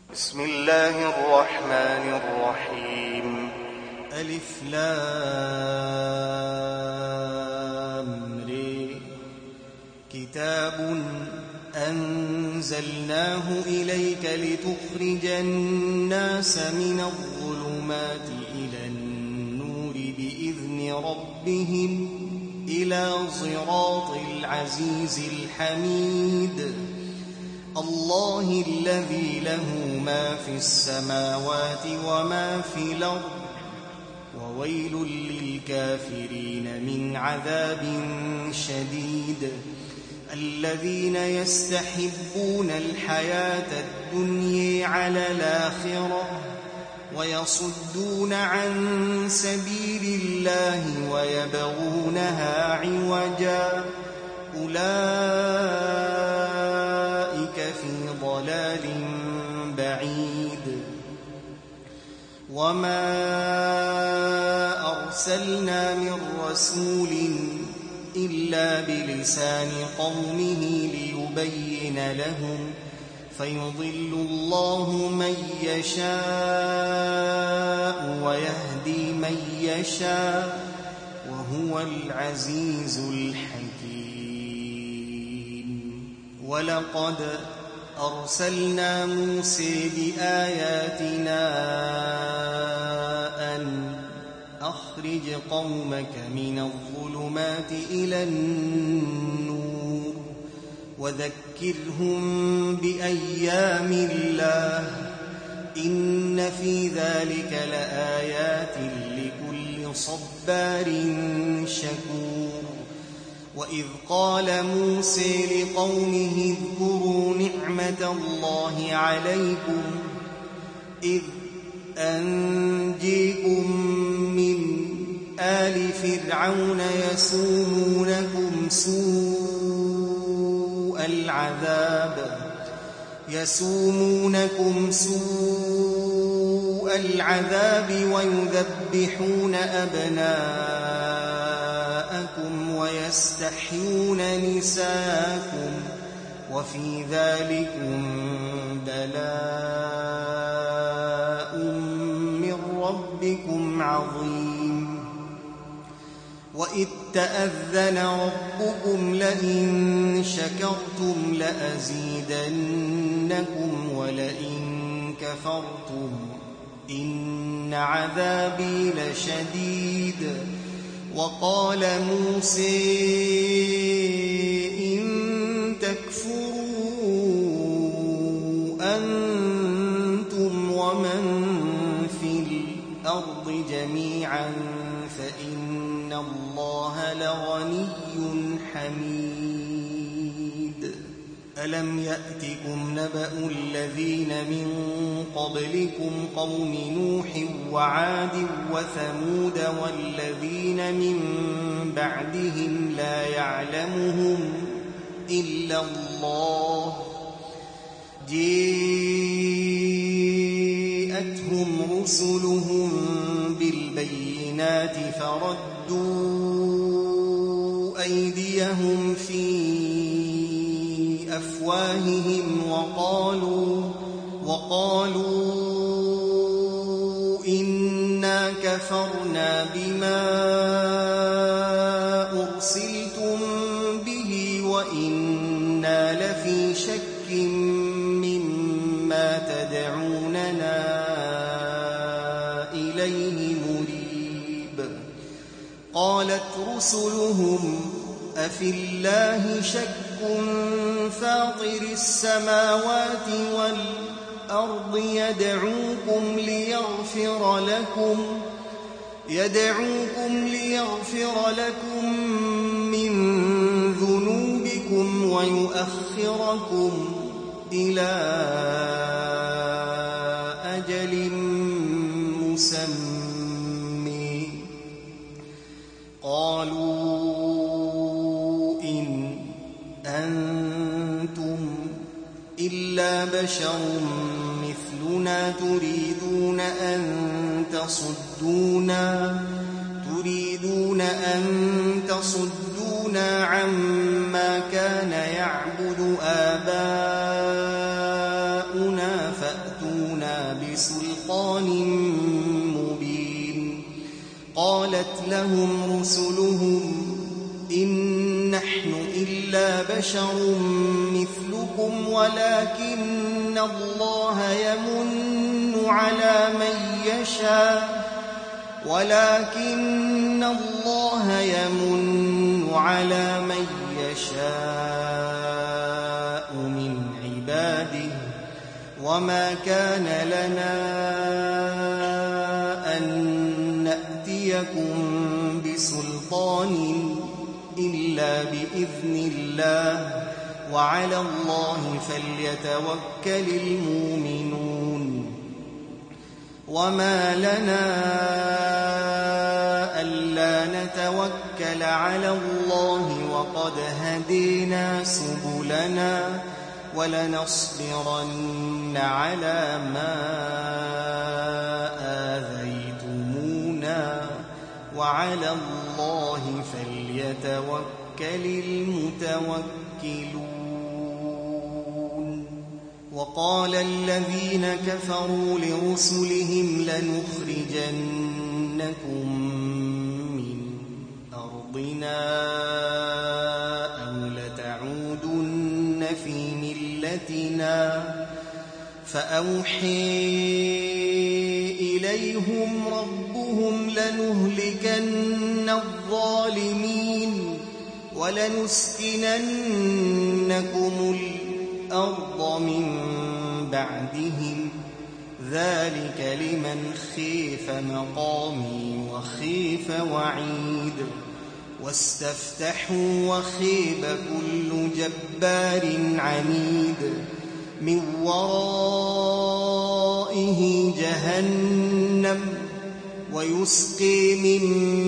بسم الله الرحمن الرحيم. ألف لام ر. كتاب أنزلناه إليك لتخرج الناس من الظلمات إلى النور بإذن ربهم إلى صراط العزيز الحميد. الله الذي له ما في السماوات وما في الأرض وويل للكافرين من عذاب شديد. الذين يستحبون الحياة الدنيا على الآخرة ويصدون عن سبيل الله ويبغونها عوجا أولئك في ضلال بعيد. وما أرسلنا من رسول إلا بلسان قومه ليبين لهم فيضل الله من يشاء ويهدي من يشاء وهو العزيز الحكيم. ولقد أرسلنا موسى بآياتنا أن أخرج قومك من الظلمات إلى النور وذكرهم بأيام الله إن في ذلك لآيات لكل صبار شكور. وإذ قال موسى لقومه اذكروا نعمة الله عليكم إذ أنجيكم من آل فرعون يسومونكم سوء العذاب ويذبحون أبناءكم ويستحيون نساءكم وفي ذلكم بلاء من ربكم عظيم. وإذ تأذن ربكم لئن شكرتم لأزيدنكم ولئن كفرتم إن عذابي لشديد. وقال موسى إن تكفروا أنتم ومن في الأرض جميعا فإن الله لغني حميد. ألم يأتكم نبأ الذين من قبلكم قوم نوح وعاد وثمود والذين من بعدهم لا يعلمهم إلا الله جاءتهم رسلهم بالبينات فردوا أيديهم في أفواههم وقالوا إنا كفرنا بما أرسلتم به وإنا لفي شك مما تدعوننا إليه مريب. قالت رسلهم أفي الله شك فاطر السماوات والأرض يدعوكم ليغفر لكم من ذنوبكم ويؤخركم إلى أجل مسمى. قالوا إن أنتم إلا بشر مثلنا تريدون أن تصدونا عما كان يعبد آباؤنا تأتونا بسلطان مبين قالت لهم رسلهم إن نحن إلا بشر مثلكم ولكن الله يمن على من يشاء من عباده وما كان لنا أن نأتيكم بسلطان إلا بإذن الله وعلى الله فليتوكل المؤمنون وما لنا ألا نتوكل على الله وقد هدينا سبلنا ولنصبرن على ما آذيتمونا وعلى الله فليتوكل المتوكلون وقال الذين كفروا لرسلهم لنخرجنكم من أرضنا أو لتعودن في ملتنا فأوحي إليهم ربهم لنهلكن الظالمين ولنسكننكم الأرض من بعدهم ذلك لمن خيف مقامي وخيف وعيد واستفتحوا وخيب كل جبار عنيد من ورائه جهنم ويسقي من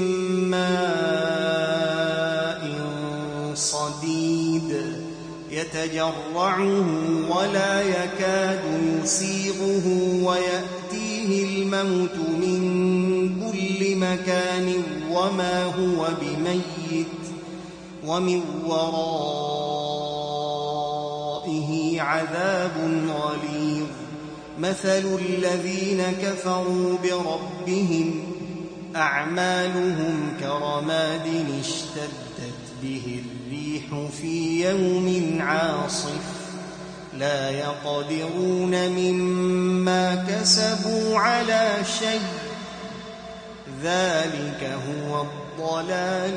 ماء صديد يتجرعه ولا يكاد يسيغه ويأتيه الموت من كل مكان وما هو بميت ومن ورائه عذاب غليظ مثل الذين كفروا بربهم أعمالهم كرماد اشتدت به الريح في يوم عاصف لا يقدرون مما كسبوا على شيء ذلك هو الضلال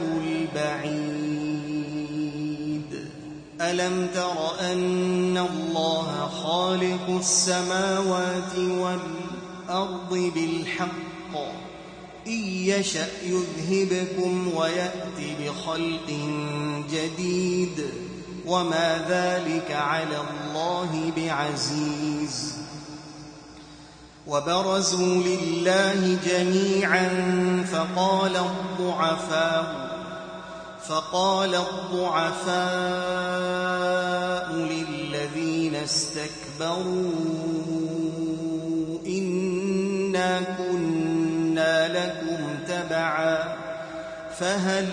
البعيد ألم تر أن الله خالق السماوات والأرض بالحق إن يشأ يذهبكم ويأتي بخلق جديد وما ذلك على الله بعزيز وبرزوا لله جميعا فقال الضعفاء للذين استكبروا إنا كنا لكم تبعا فهل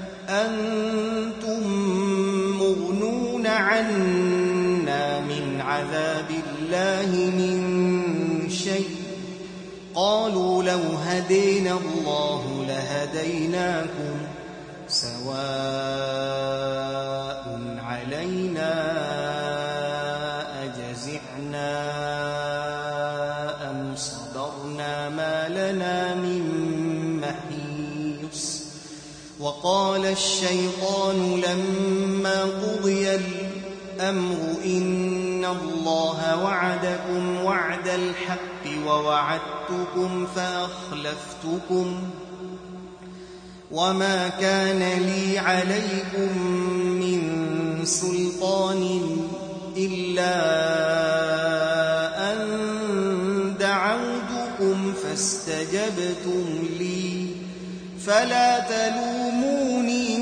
أنتم مغنون عنا من عذاب الله من شيء قالوا لو هدينا الله لهديناكم سواء علينا أجزعنا أم صبرنا ما لنا من محيص وقال الشيطان لما قضي الأمر إن الله وعدكم وعد الحق ووعدتكم فأخلفتكم وما كان لي عليكم من سلطان إلا أن دعوتكم فاستجبتم لي فلا تلوموني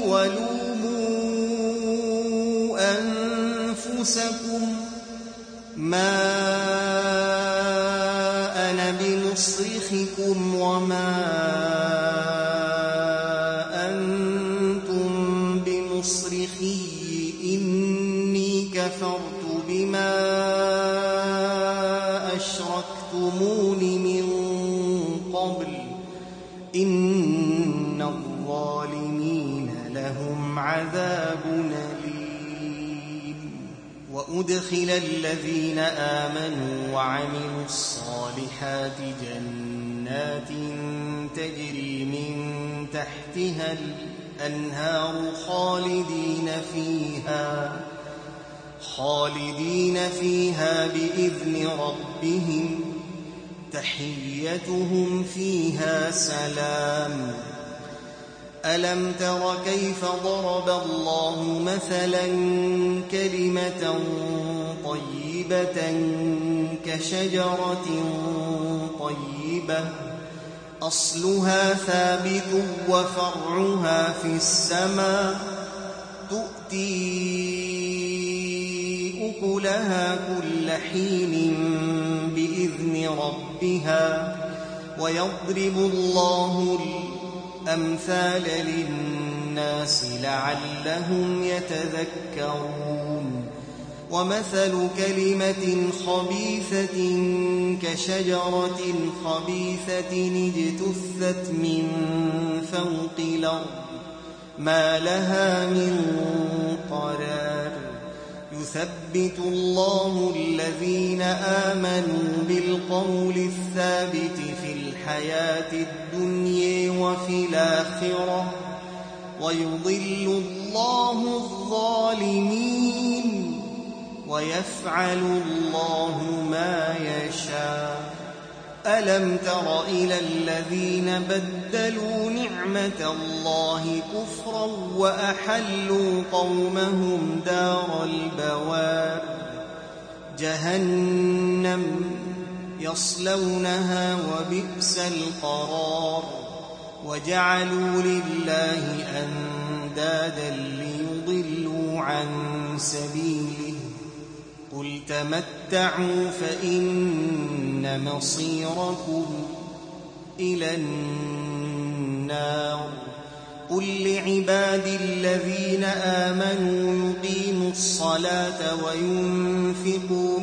ولوموا أنفسكم ما أنا بمصرخكم وما أنتم بمصرخي إني كفرت بما أشركتمون أشركتمون من قبل إن الظالمين لهم عذاب أليم. وأدخل الذين آمنوا وعملوا الصالحات جنات تجري من تحتها الأنهار خالدين فيها بإذن ربهم تحيتهم فيها سلام. ألم تر كيف ضرب الله مثلا كلمة طيبة كشجرة طيبة أصلها ثابت وفرعها في السماء تؤتي أكلها كل حين بإذن ربها ويضرب الله الأمثال للناس لعلهم يتذكرون. ومثل كلمة خبيثة كشجرة خبيثة اجتثت من فوق الأرض ما لها من قرار. يثبت الله الذين آمنوا بالقول الثابت في الحياة الدنيا وفي الآخرة ويضل الله الظالمين ويفعل الله ما يشاء. ألم تر إلى الذين بدلوا نعمة الله كفرا وأحلوا قومهم دار البوار جهنم يصلونها وبئس القرار. وجعلوا لله أندادا ليضلوا عن سبيله قل تمتعوا فإن مصيركم إلى النار. قل لعبادي الذين آمنوا يقيموا الصلاة وينفقوا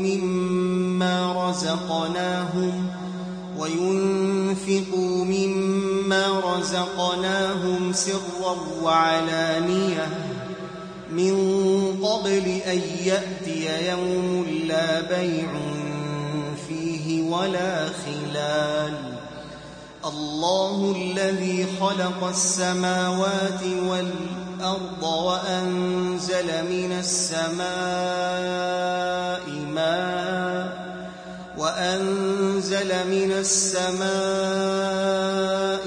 مما رزقناهم سرا وعلانية من قبل أن يأتي يوم لا بيع فيه ولا خلال. الله الذي خلق السماوات والأرض وأنزل من السماء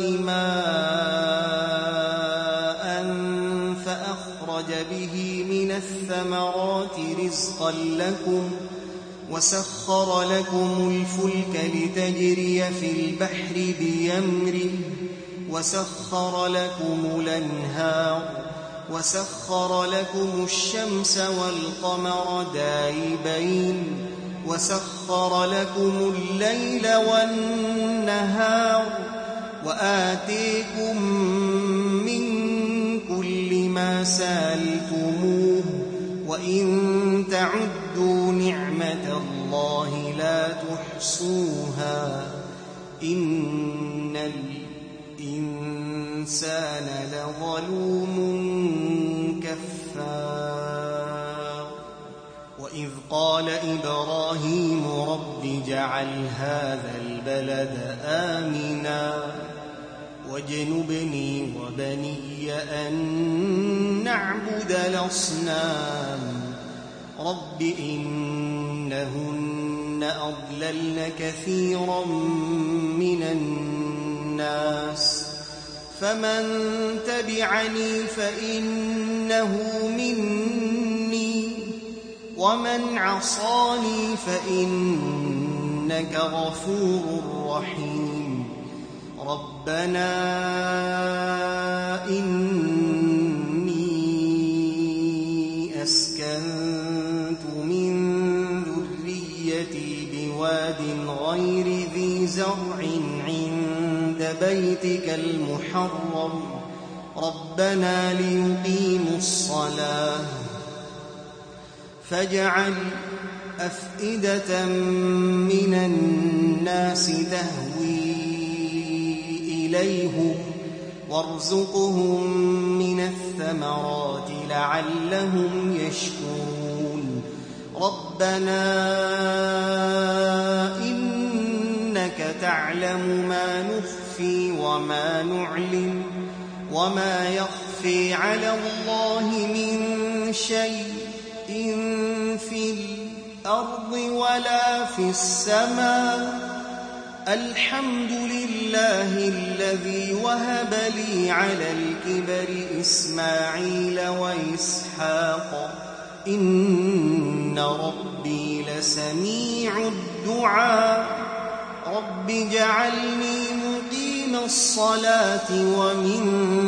ماء فأخرج به من الثمرات رزقا لكم وسخر لكم الفلك لتجري في البحر بأمره وسخر لكم الأنهار وسخر لكم الشمس والقمر دائبين وسخر لكم الليل والنهار وآتيكم من كل ما سألتموه وإن تعدوا نعمة الله لا تحصوها إن الإنسان لظلوم كفار. وإذ قال إبراهيم رب اجعل هذا البلد آمنا واجنبني وبني أن نعبد الأصنام رب إنهن أضللن كثيرا من الناس فمن تبعني فإنه مني ومن عصاني فإنك غفور رحيم. ربنا إني أسكنت من ذريتي بواد غير ذي زرع عند بيتك المحرم ربنا ليقيموا الصلاة فاجعل أفئدة من الناس تهوي إليهم وارزقهم من الثمرات لعلهم يشكرون ربنا إنك تعلم ما نخفي وما نعلن وما يخفي على الله من شيء في الأرض ولا في السماء الحمد لله الذي وهب لي على الكبر إسماعيل وإسحاق إن ربي لسميع الدعاء رب اجعلني مقيم الصلاة ومن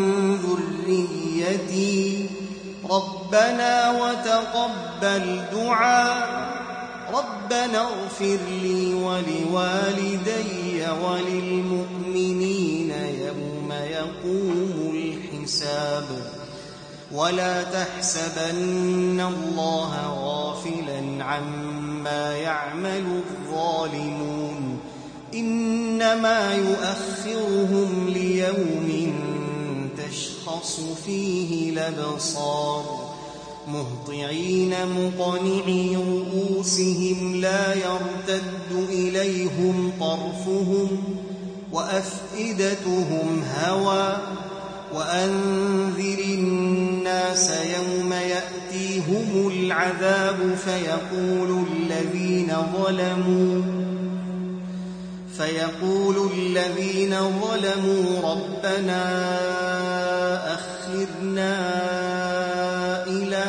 ذريتي ربنا وتقبل دعاء ربنا اغفر لي ولوالدي وللمؤمنين يوم يقوم الحساب ولا تحسبن الله غافلا عما يعمل الظالمون إنما يؤخرهم ليوم تشخص فيه الأبصار مهطعين مقنعي رؤوسهم لا يرتد إليهم طرفهم وأفئدتهم هوى وأنذر الناس يوم يأتيهم العذاب فيقول الذين ظلموا ربنا أخرنا إلى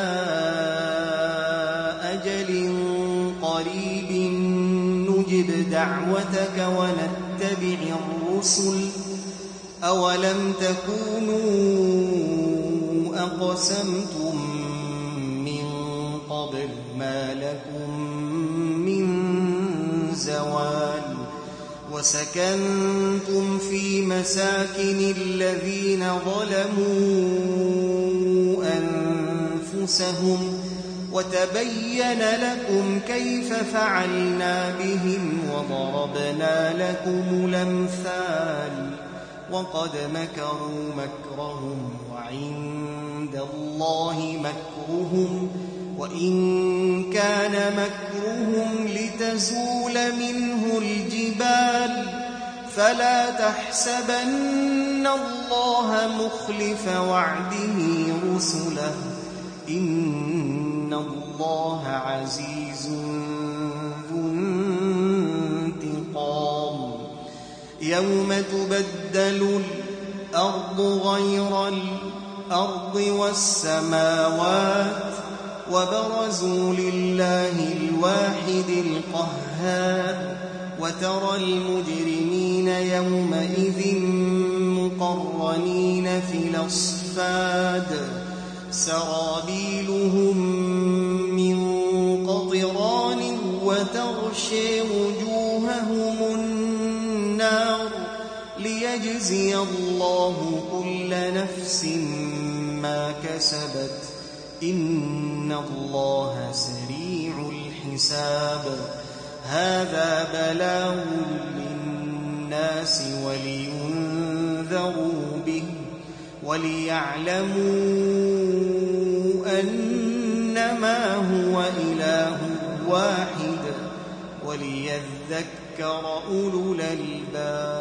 أجل قريب نجب دعوتك ونتبع الرسل أولم تكونوا أقسمتم من قبل ما لكم من زوال وسكنتم في مساكن الذين ظلموا أنفسهم وتبين لكم كيف فعلنا بهم وضربنا لكم الأمثال وقد مكروا مكرهم وعند الله مكرهم وإن كان مكرهم لتزول منه الجبال فلا تحسبن الله مخلف وعده رسله إن الله عزيز ذو انتقام يوم تبدل الأرض غير الأرض والسماوات وبرزوا لله الواحد القهار وترى المجرمين يومئذ مقرنين في الأصفاد سرابيلهم من قطران وتغشي وجوههم النار ليجزي الله كل نفس ما كسبت إن الله سريع الحساب هذا بلاغ للناس ولينذروا به وليعلموا أنما هو إله واحد وليذكر أولو الألباب